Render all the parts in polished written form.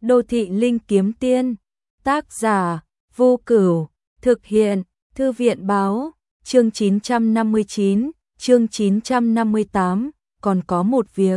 Đô thị linh kiếm tiên, tác giả Vô Cửu, thực hiện Thư viện báo, chương 959, chương 958, còn có một việc.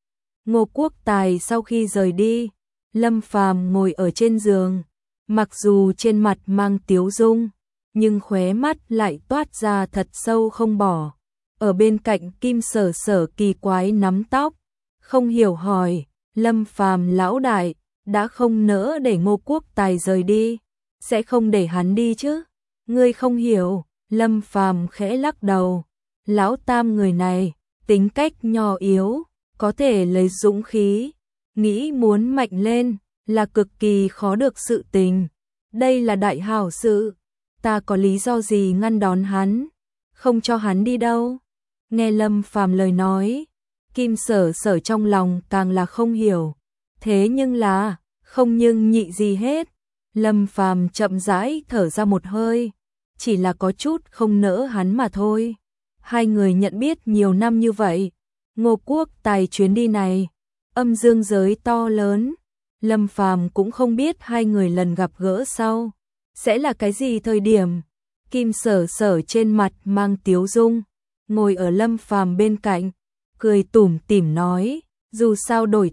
Ngô Quốc Tài sau khi rời đi, Lâm Phàm ngồi ở trên giường, mặc dù trên mặt mang tiếu dung, nhưng khóe mắt lại toát ra thật sâu không bỏ. Ở bên cạnh Kim Sở Sở kỳ quái nắm tóc, không hiểu hỏi, Lâm Phàm lão đại, đã không nỡ để Ngô Quốc Tài rời đi, sẽ không để hắn đi chứ? Ngươi không hiểu. Lâm Phàm khẽ lắc đầu, lão tam người này, tính cách nhỏ yếu, có thể lấy dũng khí, nghĩ muốn mạnh lên, là cực kỳ khó được sự tình. Đây là đại hảo sự, ta có lý do gì ngăn đón hắn, không cho hắn đi đâu? Nghe Lâm Phàm lời nói, Kim Sở Sở trong lòng càng là không hiểu. Thế nhưng là, không nhưng nhị gì hết. Lâm Phàm chậm rãi thở ra một hơi, chỉ là có chút không nỡ hắn mà thôi. Hai người nhận biết nhiều năm như vậy, Ngô Quốc Tài chuyến đi này, âm dương giới to lớn, Lâm Phàm cũng không biết hai người lần gặp gỡ sau sẽ là cái gì thời điểm. Kim Sở Sở trên mặt mang tiếu dung, ngồi ở Lâm Phàm bên cạnh, cười tủm tỉm nói, dù sao đổi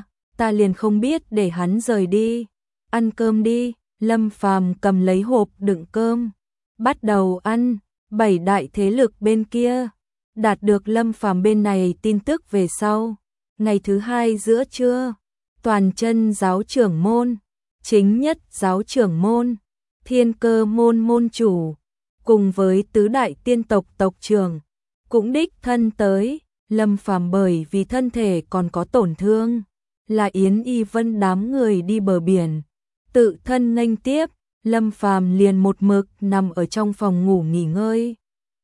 ta liền không biết để hắn rời đi. Ăn cơm đi. Lâm Phàm cầm lấy hộp đựng cơm, bắt đầu ăn. Bảy đại thế lực bên kia đạt được Lâm Phàm bên này tin tức về sau. Ngày thứ hai giữa trưa, Toàn Chân giáo trưởng môn, Chính Nhất giáo trưởng môn, Thiên Cơ môn môn chủ, cùng với tứ đại tiên tộc tộc trưởng cũng đích thân tới. Lâm Phàm bởi vì thân thể còn có tổn thương, là Yến Y Vân đám người đi bờ biển, tự thân nghênh tiếp. Lâm Phàm liền một mực nằm ở trong phòng ngủ nghỉ ngơi.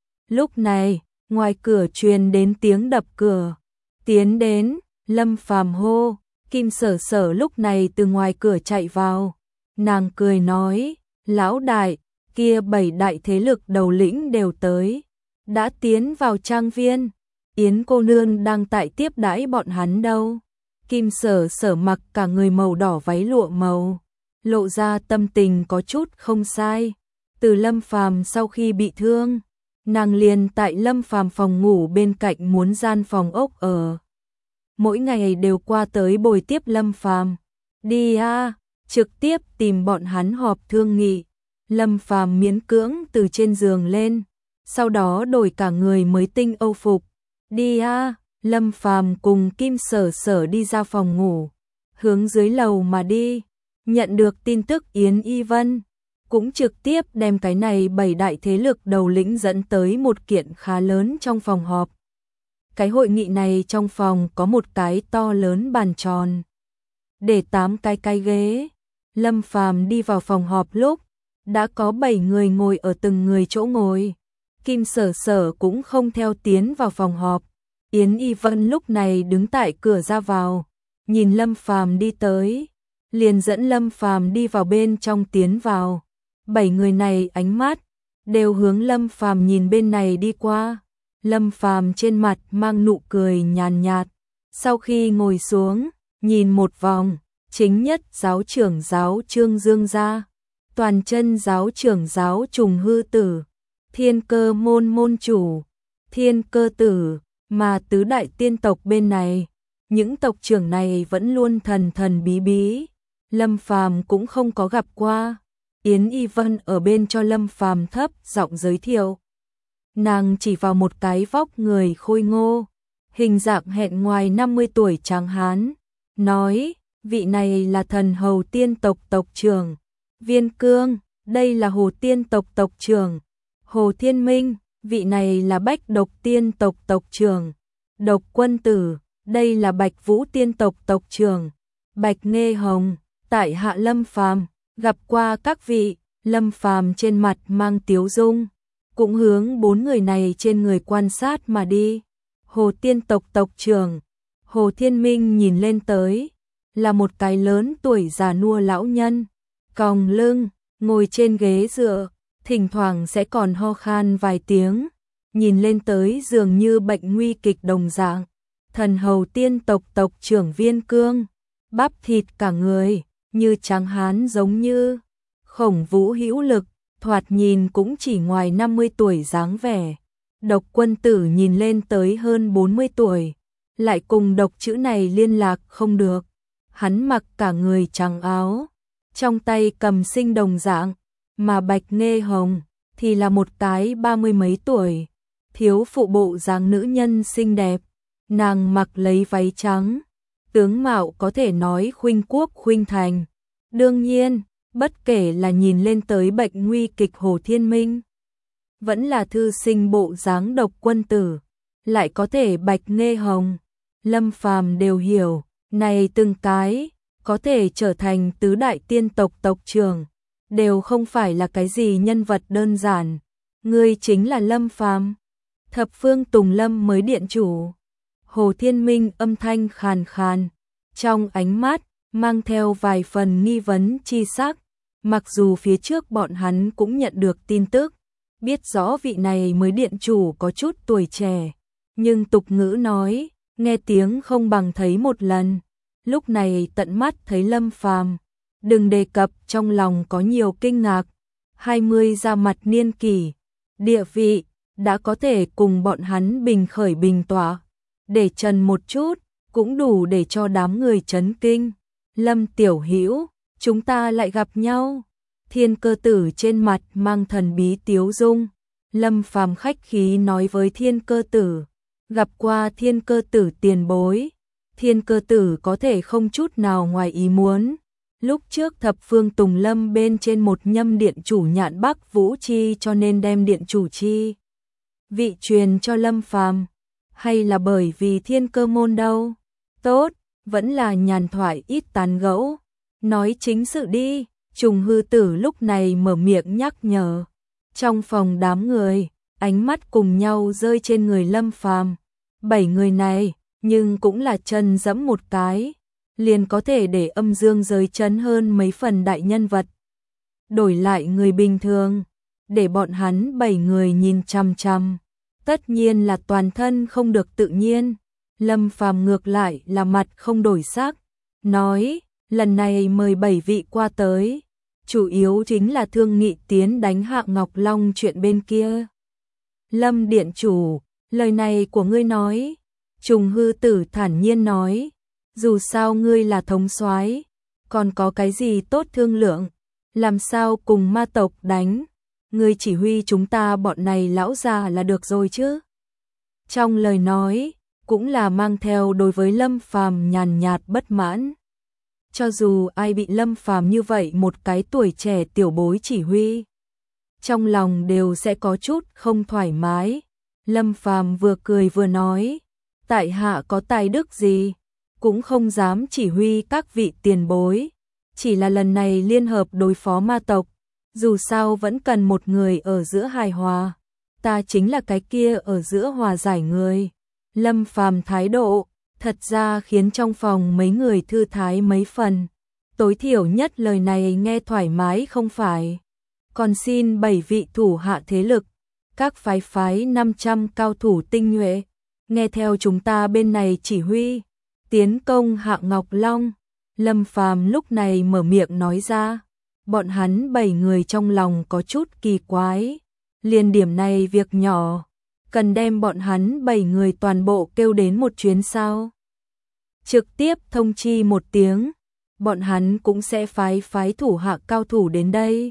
Lúc này, ngoài cửa truyền đến tiếng đập cửa. Tiến đến, Lâm Phàm hô. Kim Sở Sở lúc này từ ngoài cửa chạy vào. Nàng cười nói, lão đại, kia bảy đại thế lực đầu lĩnh đều tới, đã tiến vào trang viên. Yến cô nương đang tại tiếp đãi bọn hắn đâu. Kim Sở Sở mặc cả người màu đỏ váy lụa màu, lộ ra tâm tình có chút không sai. Từ Lâm Phàm sau khi bị thương, nàng liền tại Lâm Phàm phòng ngủ bên cạnh muốn gian phòng ốc ở. Mỗi ngày đều qua tới bồi tiếp Lâm Phàm. Đi a, trực tiếp tìm bọn hắn họp thương nghị. Lâm Phàm miễn cưỡng từ trên giường lên, sau đó đổi cả người mới tinh âu phục. Đi a. Lâm Phàm cùng Kim Sở Sở đi ra phòng ngủ, hướng dưới lầu mà đi. Nhận được tin tức Yến Y Vân cũng trực tiếp đem cái này bảy đại thế lực đầu lĩnh dẫn tới một kiện khá lớn trong phòng họp. Cái hội nghị này trong phòng có một cái to lớn bàn tròn, để 8 cái ghế. Lâm Phàm đi vào phòng họp lúc, đã có 7 người ngồi ở từng người chỗ ngồi. Kim Sở Sở cũng không theo tiến vào phòng họp. Yến Y Vân lúc này đứng tại cửa ra vào, nhìn Lâm Phàm đi tới, liền dẫn Lâm Phàm đi vào bên trong tiến vào. 7 người này ánh mắt đều hướng Lâm Phàm nhìn bên này đi qua. Lâm Phàm trên mặt mang nụ cười nhàn nhạt. Sau khi ngồi xuống, nhìn một vòng, Chính Nhất giáo trưởng giáo Trương Dương gia, Toàn Chân giáo trưởng giáo Trùng Hư Tử, Thiên Cơ môn môn chủ, Thiên Cơ tử, mà tứ đại tiên tộc bên này, những tộc trưởng này vẫn luôn thần thần bí bí. Lâm Phàm cũng không có gặp qua. Yến Y Vân ở bên cho Lâm Phàm thấp giọng giới thiệu. Nàng chỉ vào một cái vóc người khôi ngô, hình dạng hẹn ngoài 50 tuổi tráng hán, nói, vị này là thần hầu tiên tộc tộc trưởng Viên Cương, đây là hồ tiên tộc tộc trưởng Hồ Thiên Minh, vị này là bách độc tiên tộc tộc trưởng Độc Quân Tử, đây là bạch vũ tiên tộc tộc trưởng Bạch Nghê Hồng. Tại hạ Lâm Phàm gặp qua các vị. Lâm Phàm trên mặt mang tiếu dung, cũng hướng 4 người này trên người quan sát mà đi. Hồ tiên tộc tộc trưởng Hồ Thiên Minh nhìn lên tới, là một cái lớn tuổi già nua lão nhân, còng lưng, ngồi trên ghế dựa, thỉnh thoảng sẽ còn ho khan vài tiếng, nhìn lên tới dường như bệnh nguy kịch đồng dạng. Thần hầu tiên tộc tộc trưởng Viên Cương, bắp thịt cả người, như tráng hán giống như Khổng Vũ hữu lực, thoạt nhìn cũng chỉ ngoài 50 tuổi dáng vẻ. Độc Quân Tử nhìn lên tới hơn 40 tuổi, lại cùng độc chữ này liên lạc không được. Hắn mặc cả người trắng áo, trong tay cầm sinh đồng dạng, mà Bạch Nghê Hồng thì là một cái 30 mấy tuổi, thiếu phụ bộ dáng nữ nhân xinh đẹp, nàng mặc lấy váy trắng, tướng mạo có thể nói khuynh quốc khuynh thành. Đương nhiên, bất kể là nhìn lên tới bệnh nguy kịch Hồ Thiên Minh, vẫn là thư sinh bộ dáng Độc Quân Tử, lại có thể Bạch Nghê Hồng, Lâm Phàm đều hiểu, này từng cái có thể trở thành tứ đại tiên tộc tộc trưởng, đều không phải là cái gì nhân vật đơn giản. Ngươi chính là Lâm Phàm? Thập Phương Tùng Lâm mới điện chủ. Hồ Thiên Minh âm thanh khàn khàn, trong ánh mắt mang theo vài phần nghi vấn chi sắc. Mặc dù phía trước bọn hắn cũng nhận được tin tức, biết rõ vị này mới điện chủ có chút tuổi trẻ, nhưng tục ngữ nói, nghe tiếng không bằng thấy một lần. Lúc này tận mắt thấy Lâm Phàm, đừng đề cập trong lòng có nhiều kinh ngạc. 20 ra mặt niên kỷ, địa vị đã có thể cùng bọn hắn bình khởi bình tỏa, để trần một chút cũng đủ để cho đám người chấn kinh. Lâm tiểu hữu, chúng ta lại gặp nhau. Thiên Cơ Tử trên mặt mang thần bí tiếu dung. Lâm Phàm khách khí nói với Thiên Cơ Tử, gặp qua Thiên Cơ Tử tiền bối. Thiên Cơ Tử có thể không chút nào ngoài ý muốn. Lúc trước Thập Phương Tùng Lâm bên trên một nhâm điện chủ Nhạn Bắc Vũ Chi, cho nên đem điện chủ chi vị truyền cho Lâm Phàm, hay là bởi vì Thiên Cơ môn đâu? Tốt, vẫn là nhàn thoại ít tán gẫu, nói chính sự đi. Trùng Hư Tử lúc này mở miệng nhắc nhở. Trong phòng đám người, ánh mắt cùng nhau rơi trên người Lâm Phàm. 7 người này, nhưng cũng là chân dẫm một cái, liền có thể để âm dương giới chấn hơn mấy phần đại nhân vật. Đổi lại người bình thường, để bọn hắn 7 người nhìn chằm chằm, tất nhiên là toàn thân không được tự nhiên. Lâm Phàm ngược lại là mặt không đổi sắc, nói, lần này mời 7 vị qua tới, chủ yếu chính là thương nghị tiến đánh Hạ Ngọc Long chuyện bên kia. Lâm điện chủ, lời này của ngươi nói. Trùng Hư Tử thản nhiên nói, dù sao ngươi là thống soái, còn có cái gì tốt thương lượng, làm sao cùng ma tộc đánh, ngươi chỉ huy chúng ta bọn này lão già là được rồi chứ. Trong lời nói, cũng là mang theo đối với Lâm Phàm nhàn nhạt bất mãn. Cho dù ai bị Lâm Phàm như vậy một cái tuổi trẻ tiểu bối chỉ huy, trong lòng đều sẽ có chút không thoải mái. Lâm Phàm vừa cười vừa nói, tại hạ có tài đức gì, cũng không dám chỉ huy các vị tiền bối, chỉ là lần này liên hợp đối phó ma tộc, dù sao vẫn cần một người ở giữa hài hòa, ta chính là cái kia ở giữa hòa giải người. Lâm Phàm thái độ, thật ra khiến trong phòng mấy người thư thái mấy phần, tối thiểu nhất lời này nghe thoải mái không phải. Còn xin 7 vị thủ hạ thế lực, các phái 500 cao thủ tinh nhuệ, nghe theo chúng ta bên này chỉ huy, tiến công Hạ Ngọc Long. Lâm Phàm lúc này mở miệng nói ra, bọn hắn 7 người trong lòng có chút kỳ quái, liền điểm này việc nhỏ, cần đem bọn hắn 7 người toàn bộ kêu đến một chuyến sao? Trực tiếp thông chi một tiếng, bọn hắn cũng sẽ phái thủ hạ cao thủ đến đây.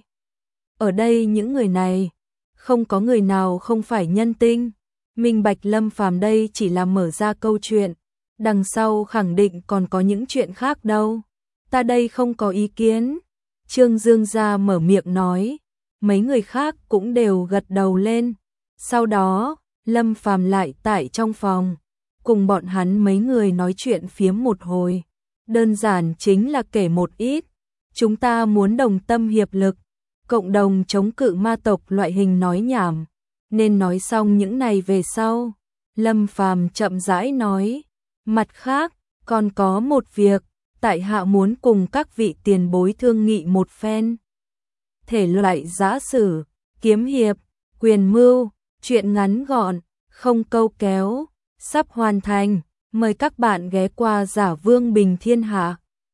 Ở đây những người này, không có người nào không phải nhân tinh. Minh bạch Lâm Phàm đây chỉ là mở ra câu chuyện, đằng sau khẳng định còn có những chuyện khác đâu. Ta đây không có ý kiến. Trương Dương gia mở miệng nói, mấy người khác cũng đều gật đầu lên. Sau đó, Lâm Phàm lại tại trong phòng, cùng bọn hắn mấy người nói chuyện phiếm một hồi. Đơn giản chính là kể một ít, chúng ta muốn đồng tâm hiệp lực, cộng đồng chống cự ma tộc loại hình nói nhảm. Nên nói xong những này về sau, Lâm Phàm chậm rãi nói, mặt khác, còn có một việc, tại hạ muốn cùng các vị tiền bối thương nghị một phen. Thể loại giã sử, kiếm hiệp, quyền mưu, chuyện ngắn gọn, không câu kéo, sắp hoàn thành, mời các bạn ghé qua Giả Vương Bình Thiên Hạ.